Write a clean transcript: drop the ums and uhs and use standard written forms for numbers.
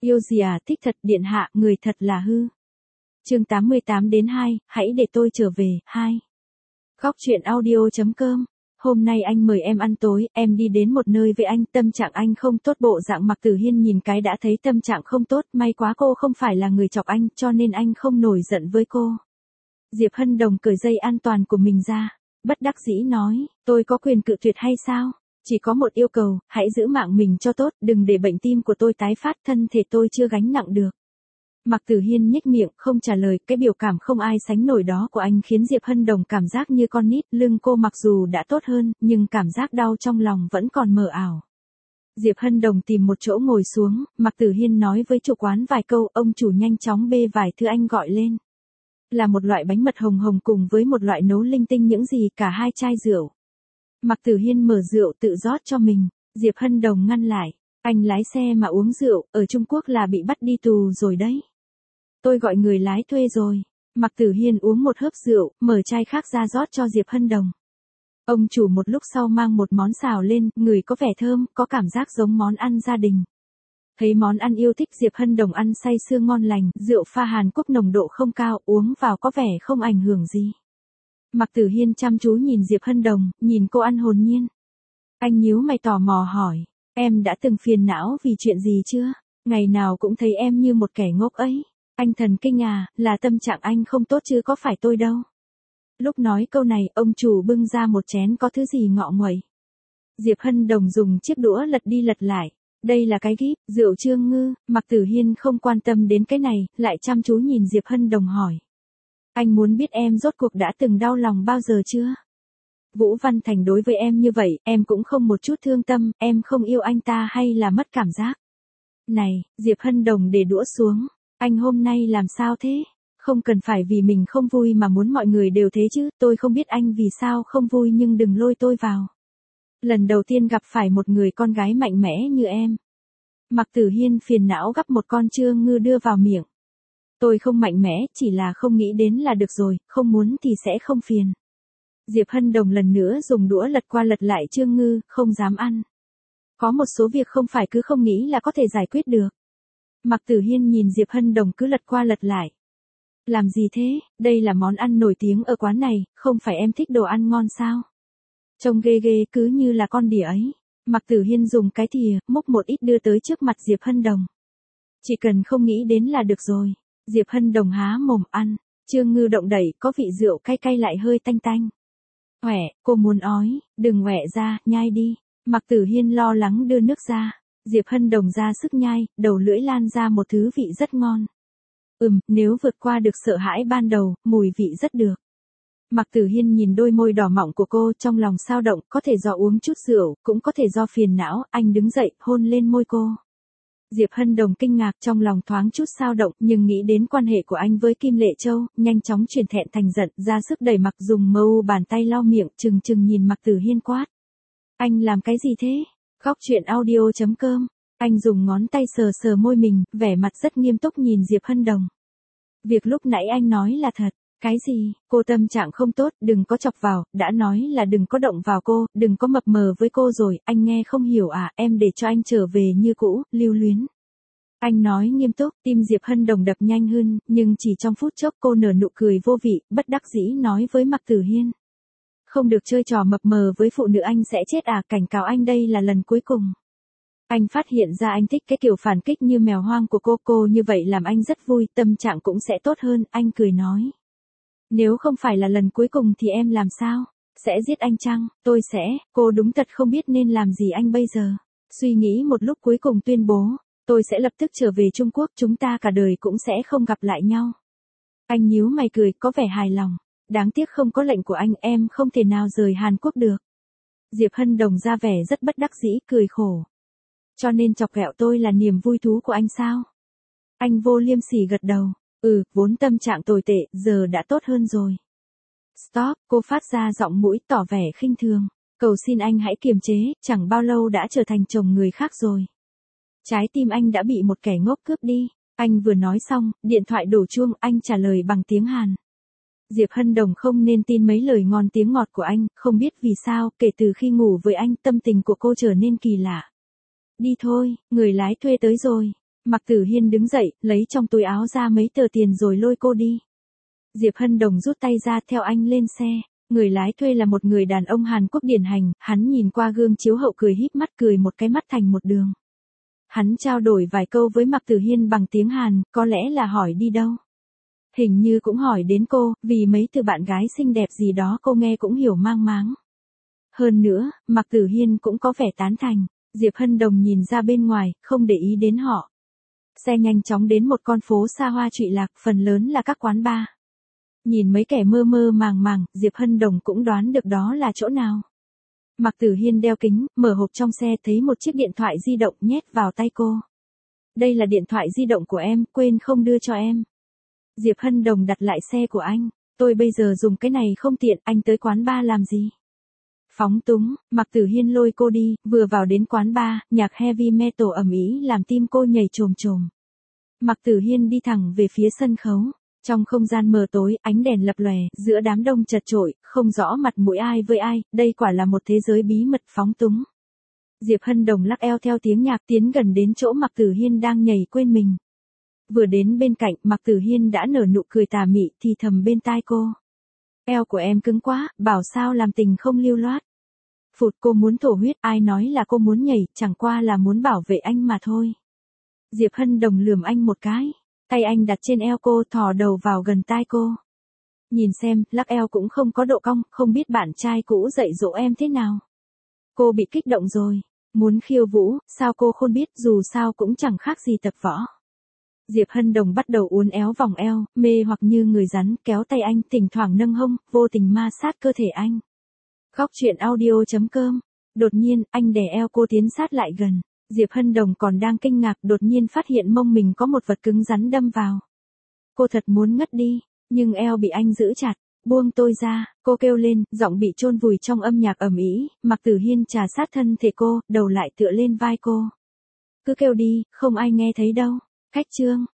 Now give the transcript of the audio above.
Yêu gì à, thích thật, điện hạ, người thật là hư. Chương 88-2, hãy để tôi trở về, 2. Góc truyện audio.com. Hôm nay anh mời em ăn tối, em đi đến một nơi với anh, tâm trạng anh không tốt, bộ dạng Mạc Tử Hiên nhìn cái đã thấy tâm trạng không tốt, may quá cô không phải là người chọc anh, cho nên anh không nổi giận với cô. Diệp Hân Đồng cởi dây an toàn của mình ra, bất đắc dĩ nói, tôi có quyền cự tuyệt hay sao? Chỉ có một yêu cầu, hãy giữ mạng mình cho tốt, đừng để bệnh tim của tôi tái phát, thân thể tôi chưa gánh nặng được. Mạc Tử Hiên nhếch miệng, không trả lời, cái biểu cảm không ai sánh nổi đó của anh khiến Diệp Hân Đồng cảm giác như con nít, lưng cô mặc dù đã tốt hơn, nhưng cảm giác đau trong lòng vẫn còn mờ ảo. Diệp Hân Đồng tìm một chỗ ngồi xuống, Mạc Tử Hiên nói với chủ quán vài câu, ông chủ nhanh chóng bê vài thứ anh gọi lên. Là một loại bánh mật hồng hồng cùng với một loại nấu linh tinh những gì, cả 2 chai rượu. Mạc Tử Hiên mở rượu tự rót cho mình, Diệp Hân Đồng ngăn lại, anh lái xe mà uống rượu, ở Trung Quốc là bị bắt đi tù rồi đấy. Tôi gọi người lái thuê rồi. Mạc Tử Hiên uống một hớp rượu, mở chai khác ra rót cho Diệp Hân Đồng. Ông chủ một lúc sau mang một món xào lên, người có vẻ thơm, có cảm giác giống món ăn gia đình. Thấy món ăn yêu thích Diệp Hân Đồng ăn say sưa ngon lành, rượu pha Hàn Quốc nồng độ không cao, uống vào có vẻ không ảnh hưởng gì. Mạc Tử Hiên chăm chú nhìn Diệp Hân Đồng, nhìn cô ăn hồn nhiên. Anh nhíu mày tò mò hỏi, em đã từng phiền não vì chuyện gì chưa? Ngày nào cũng thấy em như một kẻ ngốc ấy. Anh thần kinh à, là tâm trạng anh không tốt chứ có phải tôi đâu. Lúc nói câu này, ông chủ bưng ra một chén có thứ gì ngọ nguậy. Diệp Hân Đồng dùng chiếc đũa lật đi lật lại. Đây là cái kíp, rượu Trương Ngư. Mạc Tử Hiên không quan tâm đến cái này, lại chăm chú nhìn Diệp Hân Đồng hỏi. Anh muốn biết em rốt cuộc đã từng đau lòng bao giờ chưa? Vũ Văn Thành đối với em như vậy, em cũng không một chút thương tâm, em không yêu anh ta hay là mất cảm giác. Này, Diệp Hân Đồng để đũa xuống. Anh hôm nay làm sao thế? Không cần phải vì mình không vui mà muốn mọi người đều thế chứ, tôi không biết anh vì sao không vui nhưng đừng lôi tôi vào. Lần đầu tiên gặp phải một người con gái mạnh mẽ như em. Mạc Tử Hiên phiền não gắp một con Trương Ngư đưa vào miệng. Tôi không mạnh mẽ, chỉ là không nghĩ đến là được rồi, không muốn thì sẽ không phiền. Diệp Hân Đồng lần nữa dùng đũa lật qua lật lại Trương Ngư, không dám ăn. Có một số việc không phải cứ không nghĩ là có thể giải quyết được. Mạc Tử Hiên nhìn Diệp Hân Đồng cứ lật qua lật lại. Làm gì thế, đây là món ăn nổi tiếng ở quán này, không phải em thích đồ ăn ngon sao? Trông ghê ghê cứ như là con đỉa ấy. Mạc Tử Hiên dùng cái thìa, múc một ít đưa tới trước mặt Diệp Hân Đồng. Chỉ cần không nghĩ đến là được rồi. Diệp Hân Đồng há mồm ăn, Trương Ngư động đẩy, có vị rượu cay cay lại hơi tanh tanh. Oẻ, cô muốn ói, đừng oẻ ra, nhai đi. Mạc Tử Hiên lo lắng đưa nước ra. Diệp Hân Đồng ra sức nhai, đầu lưỡi lan ra một thứ vị rất ngon. Nếu vượt qua được sợ hãi ban đầu, mùi vị rất được. Mạc Tử Hiên nhìn đôi môi đỏ mọng của cô, trong lòng xao động, có thể do uống chút rượu, cũng có thể do phiền não, anh đứng dậy, hôn lên môi cô. Diệp Hân Đồng kinh ngạc, trong lòng thoáng chút xao động, nhưng nghĩ đến quan hệ của anh với Kim Lệ Châu, nhanh chóng chuyển thẹn thành giận, ra sức đẩy Mạc dùng mâu bàn tay lau miệng, trừng trừng nhìn Mạc Tử Hiên quát. Anh làm cái gì thế? Góc truyện audio.com. Anh dùng ngón tay sờ sờ môi mình, vẻ mặt rất nghiêm túc nhìn Diệp Hân Đồng. Việc lúc nãy anh nói là thật. Cái gì? Cô tâm trạng không tốt, đừng có chọc vào, đã nói là đừng có động vào cô, đừng có mập mờ với cô rồi, anh nghe không hiểu à, em để cho anh trở về như cũ, lưu luyến. Anh nói nghiêm túc, tim Diệp Hân Đồng đập nhanh hơn, nhưng chỉ trong phút chốc cô nở nụ cười vô vị, bất đắc dĩ nói với Mạc Tử Hiên. Không được chơi trò mập mờ với phụ nữ anh sẽ chết à, cảnh cáo anh đây là lần cuối cùng. Anh phát hiện ra anh thích cái kiểu phản kích như mèo hoang của cô như vậy làm anh rất vui, tâm trạng cũng sẽ tốt hơn, anh cười nói. Nếu không phải là lần cuối cùng thì em làm sao? Sẽ giết anh chăng? Tôi sẽ, cô đúng thật không biết nên làm gì anh bây giờ. Suy nghĩ một lúc cuối cùng tuyên bố, tôi sẽ lập tức trở về Trung Quốc, chúng ta cả đời cũng sẽ không gặp lại nhau. Anh nhíu mày cười, có vẻ hài lòng. Đáng tiếc không có lệnh của anh, em không thể nào rời Hàn Quốc được. Diệp Hân Đồng ra vẻ rất bất đắc dĩ, cười khổ. Cho nên chọc ghẹo tôi là niềm vui thú của anh sao? Anh vô liêm sỉ gật đầu. Vốn tâm trạng tồi tệ, giờ đã tốt hơn rồi. Stop, cô phát ra giọng mũi tỏ vẻ khinh thường. Cầu xin anh hãy kiềm chế, chẳng bao lâu đã trở thành chồng người khác rồi. Trái tim anh đã bị một kẻ ngốc cướp đi. Anh vừa nói xong, điện thoại đổ chuông, anh trả lời bằng tiếng Hàn. Diệp Hân Đồng không nên tin mấy lời ngon tiếng ngọt của anh, không biết vì sao, kể từ khi ngủ với anh, tâm tình của cô trở nên kỳ lạ. Đi thôi, người lái thuê tới rồi. Mạc Tử Hiên đứng dậy, lấy trong túi áo ra mấy tờ tiền rồi lôi cô đi. Diệp Hân Đồng rút tay ra theo anh lên xe. Người lái thuê là một người đàn ông Hàn Quốc điển hình, hắn nhìn qua gương chiếu hậu cười híp mắt cười một cái mắt thành một đường. Hắn trao đổi vài câu với Mạc Tử Hiên bằng tiếng Hàn, có lẽ là hỏi đi đâu. Hình như cũng hỏi đến cô, vì mấy từ bạn gái xinh đẹp gì đó cô nghe cũng hiểu mang máng. Hơn nữa, Mạc Tử Hiên cũng có vẻ tán thành. Diệp Hân Đồng nhìn ra bên ngoài, không để ý đến họ. Xe nhanh chóng đến một con phố xa hoa trụy lạc, phần lớn là các quán bar. Nhìn mấy kẻ mơ mơ màng màng, Diệp Hân Đồng cũng đoán được đó là chỗ nào. Mạc Tử Hiên đeo kính, mở hộp trong xe thấy một chiếc điện thoại di động nhét vào tay cô. Đây là điện thoại di động của em, quên không đưa cho em. Diệp Hân Đồng đặt lại xe của anh. Tôi bây giờ dùng cái này không tiện, anh tới quán bar làm gì? Phóng túng, Mạc Tử Hiên lôi cô đi, vừa vào đến quán bar, nhạc heavy metal ầm ĩ làm tim cô nhảy chồm chồm. Mạc Tử Hiên đi thẳng về phía sân khấu. Trong không gian mờ tối, ánh đèn lập lòe, giữa đám đông chật chội, không rõ mặt mũi ai với ai, đây quả là một thế giới bí mật phóng túng. Diệp Hân Đồng lắc eo theo tiếng nhạc tiến gần đến chỗ Mạc Tử Hiên đang nhảy quên mình. Vừa đến bên cạnh, Mạc Tử Hiên đã nở nụ cười tà mị thì thầm bên tai cô. Eo của em cứng quá, bảo sao làm tình không lưu loát. Phụt, cô muốn thổ huyết, ai nói là cô muốn nhảy, chẳng qua là muốn bảo vệ anh mà thôi. Diệp Hân Đồng lườm anh một cái. Tay anh đặt trên eo cô, thò đầu vào gần tai cô. Nhìn xem, lắc eo cũng không có độ cong, không biết bạn trai cũ dạy dỗ em thế nào. Cô bị kích động rồi. Muốn khiêu vũ, sao cô không biết, dù sao cũng chẳng khác gì tập võ. Diệp Hân Đồng bắt đầu uốn éo vòng eo, mê hoặc như người rắn, kéo tay anh, thỉnh thoảng nâng hông, vô tình ma sát cơ thể anh. Góc truyện audio.com. Đột nhiên, anh đè eo cô tiến sát lại gần. Diệp Hân Đồng còn đang kinh ngạc, đột nhiên phát hiện mông mình có một vật cứng rắn đâm vào. Cô thật muốn ngất đi, nhưng eo bị anh giữ chặt. Buông tôi ra, cô kêu lên, giọng bị chôn vùi trong âm nhạc ầm ĩ. Mạc Tử Hiên trà sát thân thể cô, đầu lại tựa lên vai cô. Cứ kêu đi, không ai nghe thấy đâu. Cách chương